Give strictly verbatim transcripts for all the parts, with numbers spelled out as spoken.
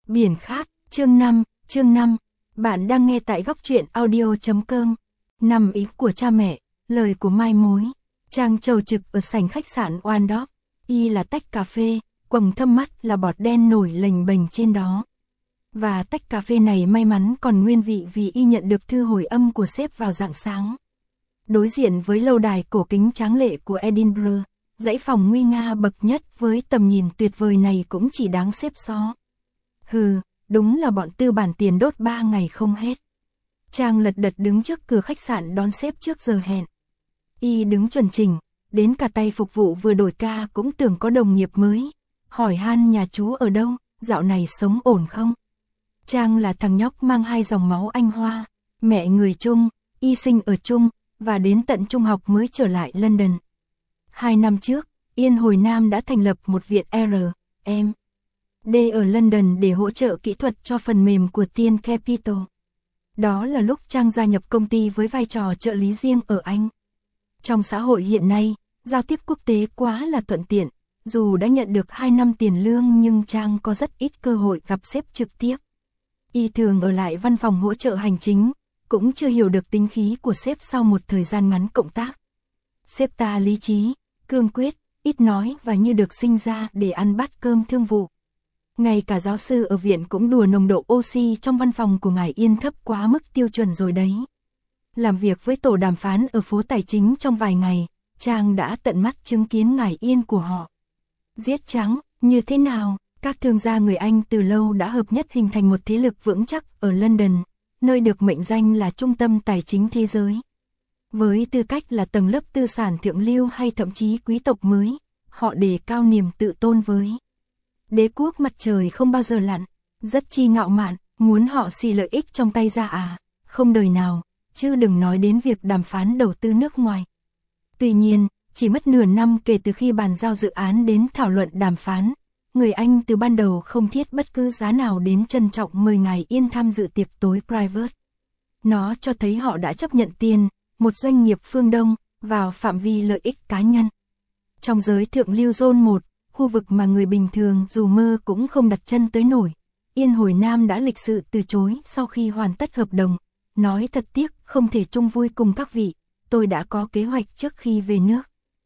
Biển Khát, chương năm, chương năm. Bạn đang nghe tại góc truyện audio.com. Năm ý của cha mẹ, lời của mai mối. Trang trầu trực ở sảnh khách sạn One Dog. Y là tách cà phê, quầng thâm mắt là bọt đen nổi lềnh bềnh trên đó. Và tách cà phê này may mắn còn nguyên vị vì y nhận được thư hồi âm của sếp vào rạng sáng. Đối diện với lâu đài cổ kính tráng lệ của Edinburgh, dãy phòng nguy nga bậc nhất với tầm nhìn tuyệt vời này cũng chỉ đáng xếp xó. Hừ, đúng là bọn tư bản tiền đốt ba ngày không hết. Trang lật đật đứng trước cửa khách sạn đón sếp trước giờ hẹn. Y đứng chuẩn chỉnh, đến cả tay phục vụ vừa đổi ca cũng tưởng có đồng nghiệp mới. Hỏi han nhà chú ở đâu, dạo này sống ổn không? Trang là thằng nhóc mang hai dòng máu Anh Hoa, mẹ người Trung, y sinh ở Trung, và đến tận trung học mới trở lại London. Hai năm trước, Yên Hồi Nam đã thành lập một viện R M D ở London để hỗ trợ kỹ thuật cho phần mềm của Tiên Capital. Đó là lúc Trang gia nhập công ty với vai trò trợ lý riêng ở Anh. Trong xã hội hiện nay, giao tiếp quốc tế quá là thuận tiện, dù đã nhận được hai năm tiền lương nhưng Trang có rất ít cơ hội gặp sếp trực tiếp. Y thường ở lại văn phòng hỗ trợ hành chính, cũng chưa hiểu được tính khí của sếp sau một thời gian ngắn cộng tác. Sếp ta lý trí, cương quyết, ít nói và như được sinh ra để ăn bát cơm thương vụ. Ngay cả giáo sư ở viện cũng đùa nồng độ oxy trong văn phòng của ngài Yên thấp quá mức tiêu chuẩn rồi đấy. Làm việc với tổ đàm phán ở phố Tài Chính trong vài ngày, Trang đã tận mắt chứng kiến ngài Yên của họ. Giết trắng, như thế nào? Các thương gia người Anh từ lâu đã hợp nhất hình thành một thế lực vững chắc ở London, nơi được mệnh danh là trung tâm tài chính thế giới. Với tư cách là tầng lớp tư sản thượng lưu hay thậm chí quý tộc mới, họ đề cao niềm tự tôn với đế quốc mặt trời không bao giờ lặn, rất chi ngạo mạn, muốn họ xì lợi ích trong tay ra à, không đời nào, chứ đừng nói đến việc đàm phán đầu tư nước ngoài. Tuy nhiên, chỉ mất nửa năm kể từ khi bàn giao dự án đến thảo luận đàm phán, người Anh từ ban đầu không thiết bất cứ giá nào đến trân trọng mời ngài Yên tham dự tiệc tối private. Nó cho thấy họ đã chấp nhận tiền, một doanh nghiệp phương Đông, vào phạm vi lợi ích cá nhân. Trong giới thượng lưu Zone một, khu vực mà người bình thường dù mơ cũng không đặt chân tới nổi, Yên Hồi Nam đã lịch sự từ chối sau khi hoàn tất hợp đồng, nói thật tiếc không thể chung vui cùng các vị, tôi đã có kế hoạch trước khi về nước.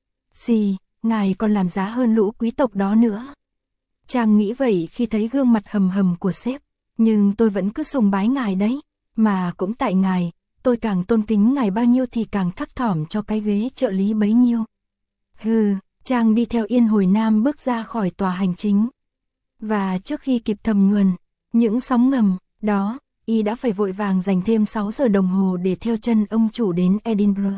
Xì, ngài còn làm giá hơn lũ quý tộc đó nữa. Trang nghĩ vậy khi thấy gương mặt hầm hầm của sếp, nhưng tôi vẫn cứ sùng bái ngài đấy, mà cũng tại ngài, tôi càng tôn kính ngài bao nhiêu thì càng thắc thỏm cho cái ghế trợ lý bấy nhiêu. Hừ, Trang đi theo Yên Hồi Nam bước ra khỏi tòa hành chính. Và trước khi kịp thầm nhuần, những sóng ngầm, đó, y đã phải vội vàng dành thêm sáu giờ đồng hồ để theo chân ông chủ đến Edinburgh.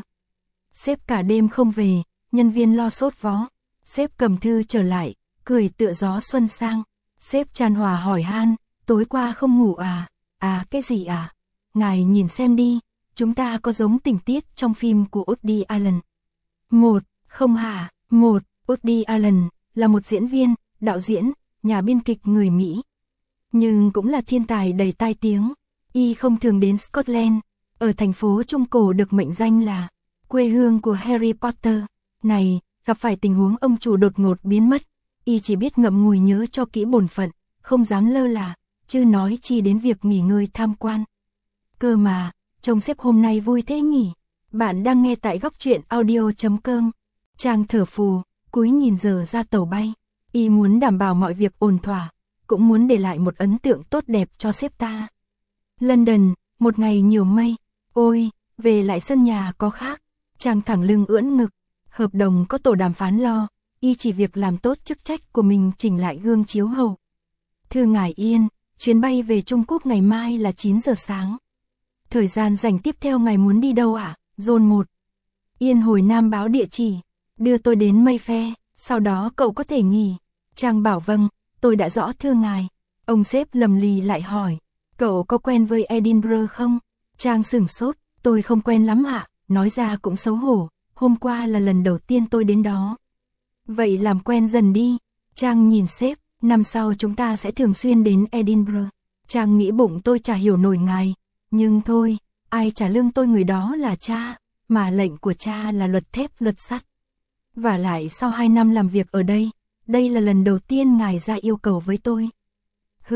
Sếp cả đêm không về, nhân viên lo sốt vó, sếp cầm thư trở lại, cười tựa gió xuân sang. Sếp chan hòa hỏi han, tối qua không ngủ à? À cái gì à? Ngài nhìn xem đi, chúng ta có giống tình tiết trong phim của Woody Allen. Một, không hả? Một, Woody Allen là một diễn viên, đạo diễn, nhà biên kịch người Mỹ. Nhưng cũng là thiên tài đầy tai tiếng. Y không thường đến Scotland, ở thành phố Trung Cổ được mệnh danh là quê hương của Harry Potter. Này, gặp phải tình huống ông chủ đột ngột biến mất, y chỉ biết ngậm ngùi nhớ cho kỹ bổn phận, không dám lơ là, chứ nói chi đến việc nghỉ ngơi tham quan. Cơ mà, trông sếp hôm nay vui thế nhỉ? Bạn đang nghe tại góc truyện audio.com. Trang thở phù, cúi nhìn giờ ra tàu bay. Y muốn đảm bảo mọi việc ổn thỏa, cũng muốn để lại một ấn tượng tốt đẹp cho sếp ta. London, một ngày nhiều mây. Ôi, về lại sân nhà có khác. Trang thẳng lưng ưỡn ngực. Hợp đồng có tổ đàm phán lo, y chỉ việc làm tốt chức trách của mình chỉnh lại gương chiếu hậu. Thưa ngài Yên, chuyến bay về Trung Quốc ngày mai là chín giờ sáng. Thời gian rảnh tiếp theo ngài muốn đi đâu ạ? À? Zone một. Yên Hồi Nam báo địa chỉ, đưa tôi đến Mayfair, sau đó cậu có thể nghỉ. Trang bảo vâng, tôi đã rõ thưa ngài. Ông sếp lầm lì lại hỏi, cậu có quen với Edinburgh không? Trang sửng sốt, tôi không quen lắm ạ, nói ra cũng xấu hổ, hôm qua là lần đầu tiên tôi đến đó. Vậy làm quen dần đi. Trang nhìn sếp, năm sau chúng ta sẽ thường xuyên đến Edinburgh. Trang nghĩ bụng tôi chả hiểu nổi ngài, nhưng thôi, ai trả lương tôi người đó là cha, mà lệnh của cha là luật thép luật sắt. Và lại sau hai năm làm việc ở đây, đây là lần đầu tiên ngài ra yêu cầu với tôi. Hử,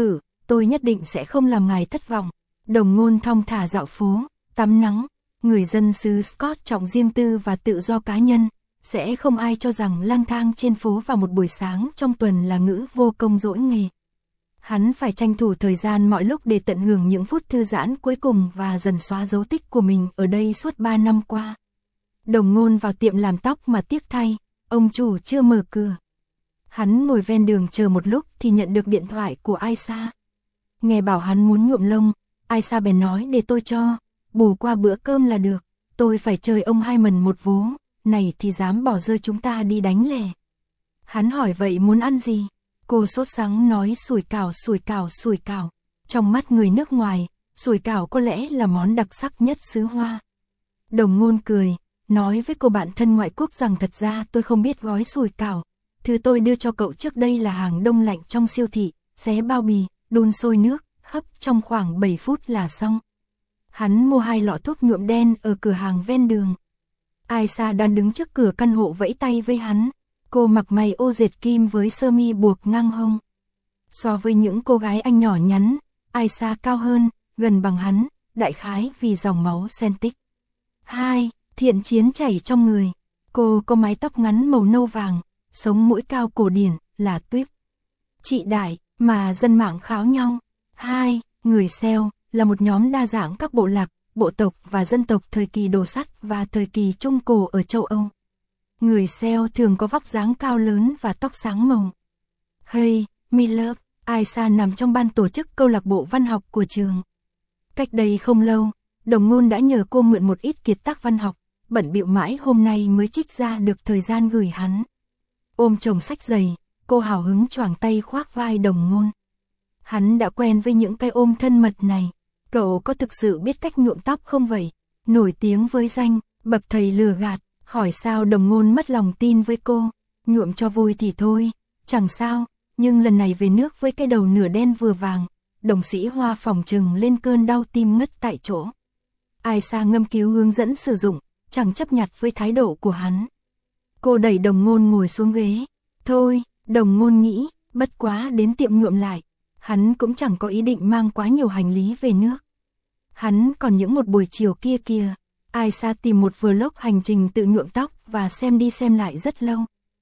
tôi nhất định sẽ không làm ngài thất vọng. Đồng Ngôn thong thả dạo phố, tắm nắng, người dân xứ Scott trọng riêng tư và tự do cá nhân, sẽ không ai cho rằng lang thang trên phố vào một buổi sáng trong tuần là ngữ vô công dỗi nghề. Hắn phải tranh thủ thời gian mọi lúc để tận hưởng những phút thư giãn cuối cùng và dần xóa dấu tích của mình ở đây suốt ba năm qua. Đồng Ngôn vào tiệm làm tóc mà tiếc thay, ông chủ chưa mở cửa. Hắn ngồi ven đường chờ một lúc thì nhận được điện thoại của Aisha. Nghe bảo hắn muốn nhuộm lông, Aisha bèn nói để tôi cho, bù qua bữa cơm là được, tôi phải chơi ông hai mần một vố, này thì dám bỏ rơi chúng ta đi đánh lè. Hắn hỏi vậy muốn ăn gì? Cô sốt sắng nói sủi cảo sủi cảo sủi cảo. Trong mắt người nước ngoài, sủi cảo có lẽ là món đặc sắc nhất xứ Hoa. Đồng Ngôn cười, nói với cô bạn thân ngoại quốc rằng thật ra tôi không biết gói sủi cảo. Thứ tôi đưa cho cậu trước đây là hàng đông lạnh trong siêu thị, xé bao bì, đun sôi nước, hấp trong khoảng bảy phút là xong. Hắn mua hai lọ thuốc nhuộm đen ở cửa hàng ven đường. Aisha đang đứng trước cửa căn hộ vẫy tay với hắn. Cô mặc mày ô dệt kim với sơ mi buộc ngang hông. So với những cô gái anh nhỏ nhắn, Aisha cao hơn, gần bằng hắn, đại khái vì dòng máu Celtic. hai. Thiện chiến chảy trong người. Cô có mái tóc ngắn màu nâu vàng, sống mũi cao cổ điển, là tuýp. Chị Đại, mà dân mạng kháo nhau. hai. Người Celt là một nhóm đa dạng các bộ lạc, bộ tộc và dân tộc thời kỳ đồ sắt và thời kỳ Trung Cổ ở châu Âu. Người Celt thường có vóc dáng cao lớn và tóc sáng màu. Hey, Miller, Aisha nằm trong ban tổ chức câu lạc bộ văn học của trường. Cách đây không lâu, Đồng Ngôn đã nhờ cô mượn một ít kiệt tác văn học, bận bịu mãi hôm nay mới trích ra được thời gian gửi hắn. Ôm chồng sách dày, cô hào hứng choàng tay khoác vai Đồng Ngôn. Hắn đã quen với những cái ôm thân mật này. Cậu có thực sự biết cách nhuộm tóc không vậy? Nổi tiếng với danh, bậc thầy lừa gạt, hỏi sao Đồng Ngôn mất lòng tin với cô. Nhuộm cho vui thì thôi, chẳng sao, nhưng lần này về nước với cái đầu nửa đen vừa vàng, đồng sĩ Hoa phòng trừng lên cơn đau tim ngất tại chỗ. Aisha ngâm cứu hướng dẫn sử dụng, chẳng chấp nhặt với thái độ của hắn. Cô đẩy Đồng Ngôn ngồi xuống ghế. Thôi, Đồng Ngôn nghĩ, bất quá đến tiệm nhuộm lại. Hắn cũng chẳng có ý định mang quá nhiều hành lý về nước. Hắn còn những một buổi chiều kia kìa. Aisha tìm một vlog hành trình tự nhuộm tóc và xem đi xem lại rất lâu.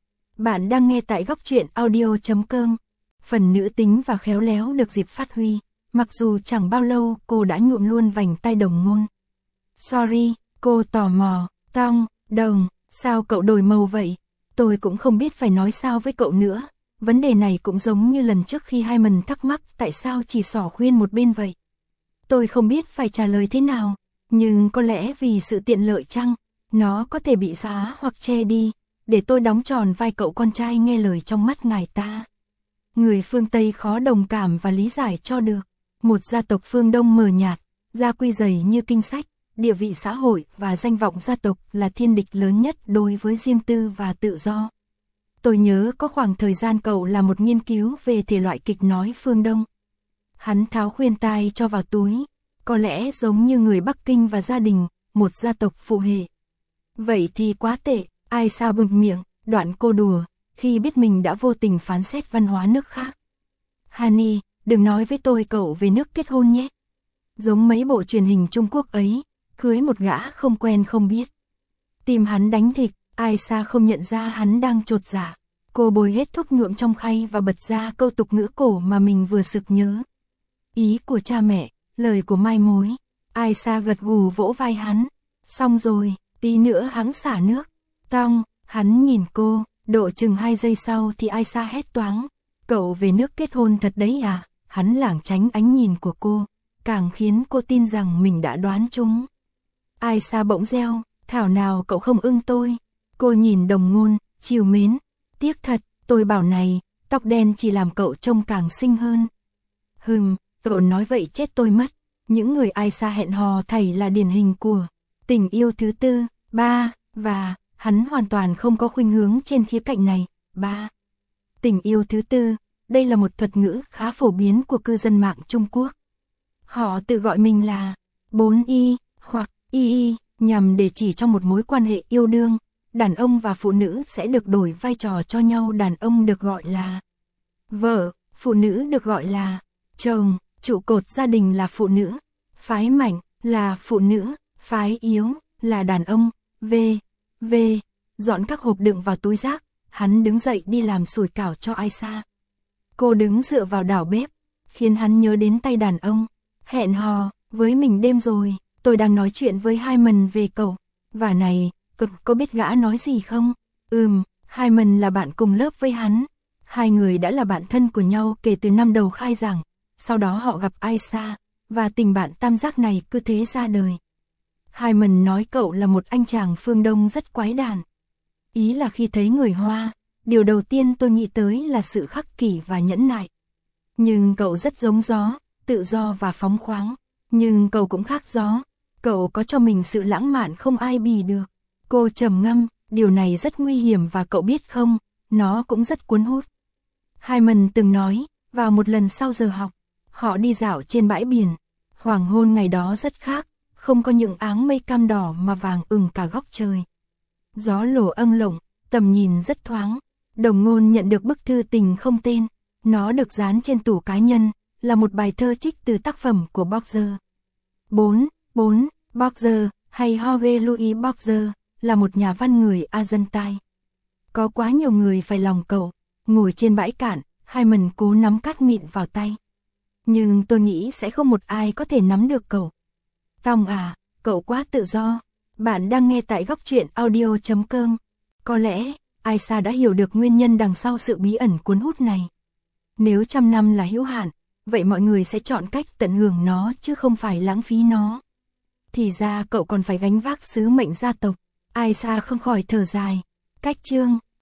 Bạn đang nghe tại góc truyện audio chấm com. Phần nữ tính và khéo léo được dịp phát huy. Mặc dù chẳng bao lâu cô đã nhuộm luôn vành tai Đồng Ngôn. Sorry, cô tò mò. Tong, Đồng, sao cậu đổi màu vậy? Tôi cũng không biết phải nói sao với cậu nữa. Vấn đề này cũng giống như lần trước khi hai mình thắc mắc tại sao chỉ xỏ khuyên một bên vậy. Tôi không biết phải trả lời thế nào, nhưng có lẽ vì sự tiện lợi chăng, nó có thể bị xóa hoặc che đi, để tôi đóng tròn vai cậu con trai nghe lời trong mắt ngài ta. Người phương Tây khó đồng cảm và lý giải cho được. Một gia tộc phương Đông mờ nhạt, gia quy dày như kinh sách, địa vị xã hội và danh vọng gia tộc là thiên địch lớn nhất đối với riêng tư và tự do. Tôi nhớ có khoảng thời gian cậu làm một nghiên cứu về thể loại kịch nói phương Đông. Hắn tháo khuyên tai cho vào túi, có lẽ giống như người Bắc Kinh và gia đình, một gia tộc phụ hệ. Vậy thì quá tệ, Aisha bực miệng, đoạn cô đùa, khi biết mình đã vô tình phán xét văn hóa nước khác. Honey, đừng nói với tôi cậu về nước kết hôn nhé. Giống mấy bộ truyền hình Trung Quốc ấy, cưới một gã không quen không biết. Tìm hắn đánh thịt. Aisha không nhận ra hắn đang chột dạ. Cô bôi hết thuốc nhuộm trong khay và bật ra câu tục ngữ cổ mà mình vừa sực nhớ. Ý của cha mẹ, lời của mai mối. Aisha gật gù vỗ vai hắn. Xong rồi, tí nữa hắn xả nước. Tong, hắn nhìn cô, độ chừng hai giây sau thì Aisha hét toáng. Cậu về nước kết hôn thật đấy à? Hắn lảng tránh ánh nhìn của cô, càng khiến cô tin rằng mình đã đoán trúng. Aisha bỗng reo, thảo nào cậu không ưng tôi. Cô nhìn Đồng Ngôn, trìu mến. Tiếc thật, tôi bảo này, tóc đen chỉ làm cậu trông càng xinh hơn. Hừm, cậu nói vậy chết tôi mất. Những người Aisha hẹn hò thảy là điển hình của tình yêu thứ tư, ba, và hắn hoàn toàn không có khuynh hướng trên khía cạnh này. Ba. Tình yêu thứ tư, đây là một thuật ngữ khá phổ biến của cư dân mạng Trung Quốc. Họ tự gọi mình là bốn y hoặc y y, nhằm để chỉ trong một mối quan hệ yêu đương. Đàn ông và phụ nữ sẽ được đổi vai trò cho nhau, đàn ông được gọi là vợ, phụ nữ được gọi là chồng, trụ cột gia đình là phụ nữ, phái mạnh là phụ nữ, phái yếu là đàn ông. V. V. Dọn các hộp đựng vào túi rác, hắn đứng dậy đi làm sủi cảo cho Aisha. Cô đứng dựa vào đảo bếp, khiến hắn nhớ đến tay đàn ông. Hẹn hò với mình đêm rồi, tôi đang nói chuyện với Hyman về cậu. Và này, cực có biết gã nói gì không? Ừm, Hyman là bạn cùng lớp với hắn. Hai người đã là bạn thân của nhau kể từ năm đầu khai giảng. Sau đó họ gặp Aisha, và tình bạn tam giác này cứ thế ra đời. Hyman nói cậu là một anh chàng phương Đông rất quái đản. Ý là khi thấy người Hoa, điều đầu tiên tôi nghĩ tới là sự khắc kỷ và nhẫn nại. Nhưng cậu rất giống gió, tự do và phóng khoáng. Nhưng cậu cũng khác gió, cậu có cho mình sự lãng mạn không ai bì được. Cô trầm ngâm, điều này rất nguy hiểm và cậu biết không, nó cũng rất cuốn hút. Hyman từng nói, vào một lần sau giờ học, họ đi dạo trên bãi biển. Hoàng hôn ngày đó rất khác, không có những áng mây cam đỏ mà vàng ửng cả góc trời. Gió lổ âng lộng, tầm nhìn rất thoáng. Đồng Ngôn nhận được bức thư tình không tên. Nó được dán trên tủ cá nhân, là một bài thơ trích từ tác phẩm của Borges. bốn. bốn. Borges, hay Jorge Luis Borges, là một nhà văn người Argentine. Có quá nhiều người phải lòng cậu. Ngồi trên bãi cạn, Hyman cố nắm cát mịn vào tay. Nhưng tôi nghĩ sẽ không một ai có thể nắm được cậu. Tòng à, cậu quá tự do. Bạn đang nghe tại góc truyện audio chấm com. Có lẽ, Aisha đã hiểu được nguyên nhân đằng sau sự bí ẩn cuốn hút này. Nếu trăm năm là hữu hạn, vậy mọi người sẽ chọn cách tận hưởng nó chứ không phải lãng phí nó. Thì ra cậu còn phải gánh vác sứ mệnh gia tộc. Aisha không khỏi thở dài. Cách chương